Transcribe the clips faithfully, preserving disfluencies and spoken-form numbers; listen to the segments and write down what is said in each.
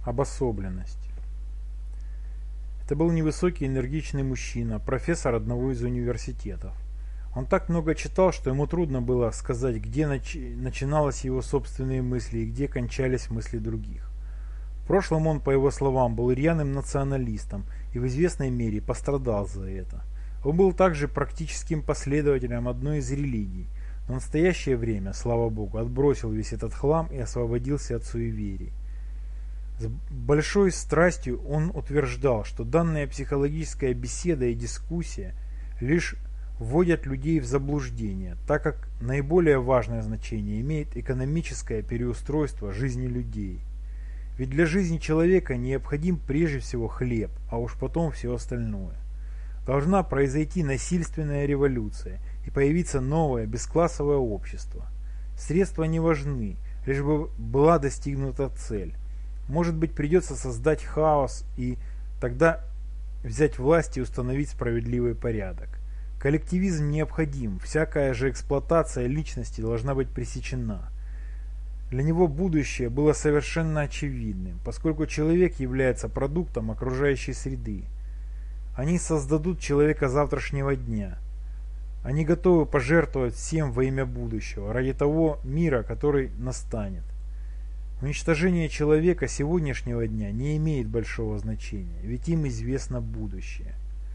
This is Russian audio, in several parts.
Обособленность. Это был невысокий энергичный мужчина, профессор одного из университетов. Он так много читал, что ему трудно было сказать, где нач... начиналась его собственные мысли и где кончались мысли других. В прошлом он, по его словам, был рьяным националистом и в известной мере пострадал за это. Он был также практическим последователем одной из религий, но в настоящее время, слава Богу, отбросил весь этот хлам и освободился от суеверий. С большой страстью он утверждал, что данная психологическая беседа и дискуссия лишь вводят людей в заблуждение, так как наиболее важное значение имеет экономическое переустройство жизни людей. Ведь для жизни человека необходим прежде всего хлеб, а уж потом все остальное. Должна произойти насильственная революция и появиться новое бесклассовое общество. Средства не важны, лишь бы была достигнута цель. Может быть, придется создать хаос и тогда взять власть и установить справедливый порядок. Коллективизм необходим, всякая же эксплуатация личности должна быть пресечена. Для него будущее было совершенно очевидным, поскольку человек является продуктом окружающей среды. Они создадут человека завтрашнего дня. Они готовы пожертвовать всем во имя будущего, ради того мира, который настанет. Уничтожение человека сегодняшнего дня не имеет большого значения, ведь им известно будущее.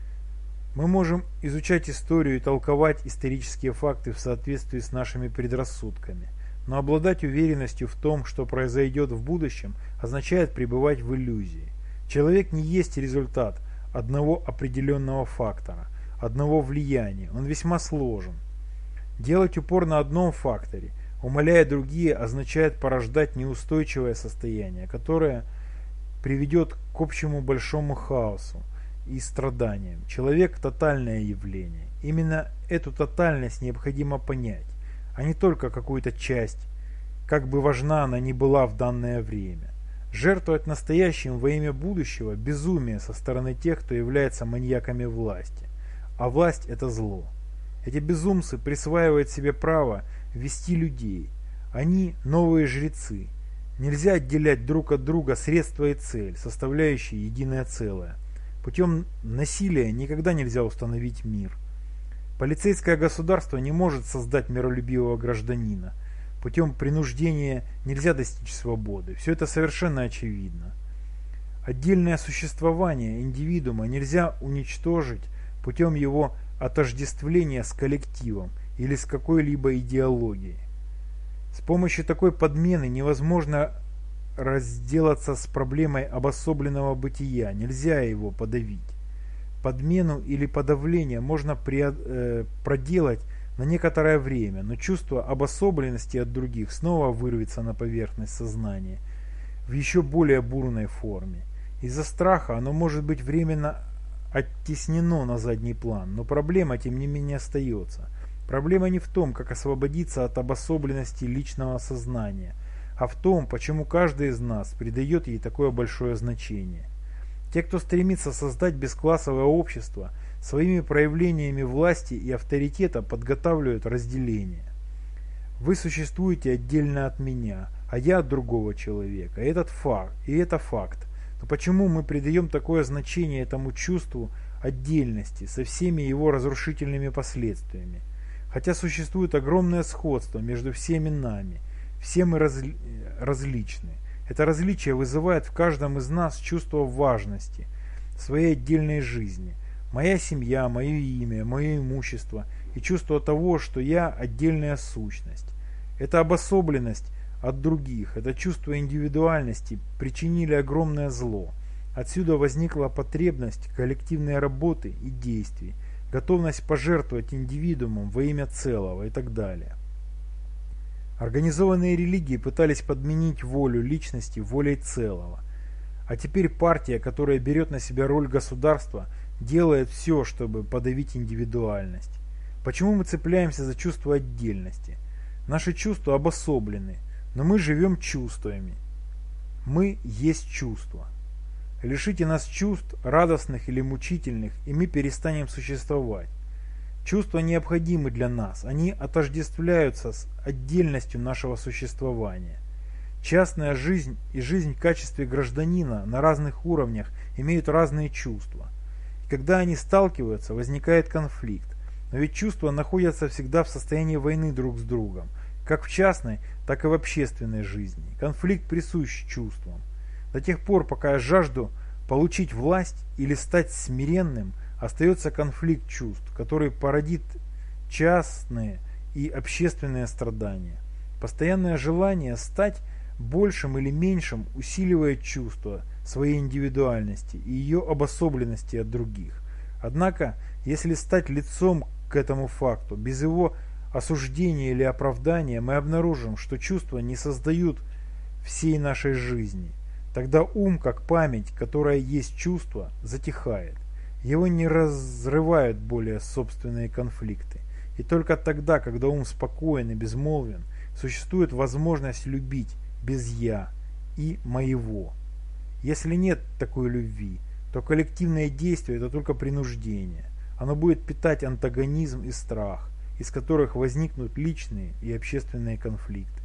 Мы можем изучать историю и толковать исторические факты в соответствии с нашими предрассудками, но обладать уверенностью в том, что произойдет в будущем, означает пребывать в иллюзии. Человек не есть результат одного определенного фактора, одного влияния, он весьма сложен. Делать упор на одном факторе, умаляя другие, означает порождать неустойчивое состояние, которое приведет к общему большому хаосу и страданиям. Человек – тотальное явление. Именно эту тотальность необходимо понять, а не только какую-то часть, как бы важна она ни была в данное время. Жертвовать настоящим во имя будущего – безумие со стороны тех, кто является маньяками власти. А власть – это зло. Эти безумцы присваивают себе право вести людей. Они новые жрецы. Нельзя отделять друг от друга средства и цель, составляющие единое целое. Путем насилия никогда нельзя установить мир. Полицейское государство не может создать миролюбивого гражданина. Путем принуждения нельзя достичь свободы. Все это совершенно очевидно. Отдельное существование индивидуума нельзя уничтожить путем его отождествления с коллективом или с какой-либо идеологией. С помощью такой подмены невозможно разделаться с проблемой обособленного бытия, нельзя его подавить. Подмену или подавление можно проделать на некоторое время, но чувство обособленности от других снова вырвется на поверхность сознания в еще более бурной форме. Из-за страха оно может быть временно оттеснено на задний план, но проблема тем не менее остается. Проблема не в том, как освободиться от обособленности личного сознания, а в том, почему каждый из нас придает ей такое большое значение. Те, кто стремится создать бесклассовое общество, своими проявлениями власти и авторитета подготавливают разделение. Вы существуете отдельно от меня, а я от другого человека. И этот факт, и это факт. Но почему мы придаем такое значение этому чувству отдельности со всеми его разрушительными последствиями? Хотя существует огромное сходство между всеми нами, все мы разли... различны. Это различие вызывает в каждом из нас чувство важности своей отдельной жизни. Моя семья, мое имя, мое имущество и чувство того, что я отдельная сущность. Эта обособленность от других, это чувство индивидуальности причинили огромное зло. Отсюда возникла потребность коллективной работы и действий, готовность пожертвовать индивидуумом во имя целого и так далее. Организованные религии пытались подменить волю личности волей целого. А теперь партия, которая берет на себя роль государства, делает все, чтобы подавить индивидуальность. Почему мы цепляемся за чувство отдельности? Наши чувства обособлены, но мы живем чувствами. Мы есть чувства. Лишите нас чувств, радостных или мучительных, и мы перестанем существовать. Чувства необходимы для нас, они отождествляются с отдельностью нашего существования. Частная жизнь и жизнь в качестве гражданина на разных уровнях имеют разные чувства. И когда они сталкиваются, возникает конфликт. Но ведь чувства находятся всегда в состоянии войны друг с другом, как в частной, так и в общественной жизни. Конфликт присущ чувствам. До тех пор, пока я жажду получить власть или стать смиренным, остается конфликт чувств, который породит частные и общественные страдания. Постоянное желание стать большим или меньшим усиливает чувство своей индивидуальности и ее обособленности от других. Однако, если стать лицом к этому факту, без его осуждения или оправдания, мы обнаружим, что чувства не создают всей нашей жизни. Тогда ум, как память, которая есть чувство, затихает. Его не разрывают более собственные конфликты. И только тогда, когда ум спокоен и безмолвен, существует возможность любить без «я» и «моего». Если нет такой любви, то коллективное действие – это только принуждение. Оно будет питать антагонизм и страх, из которых возникнут личные и общественные конфликты.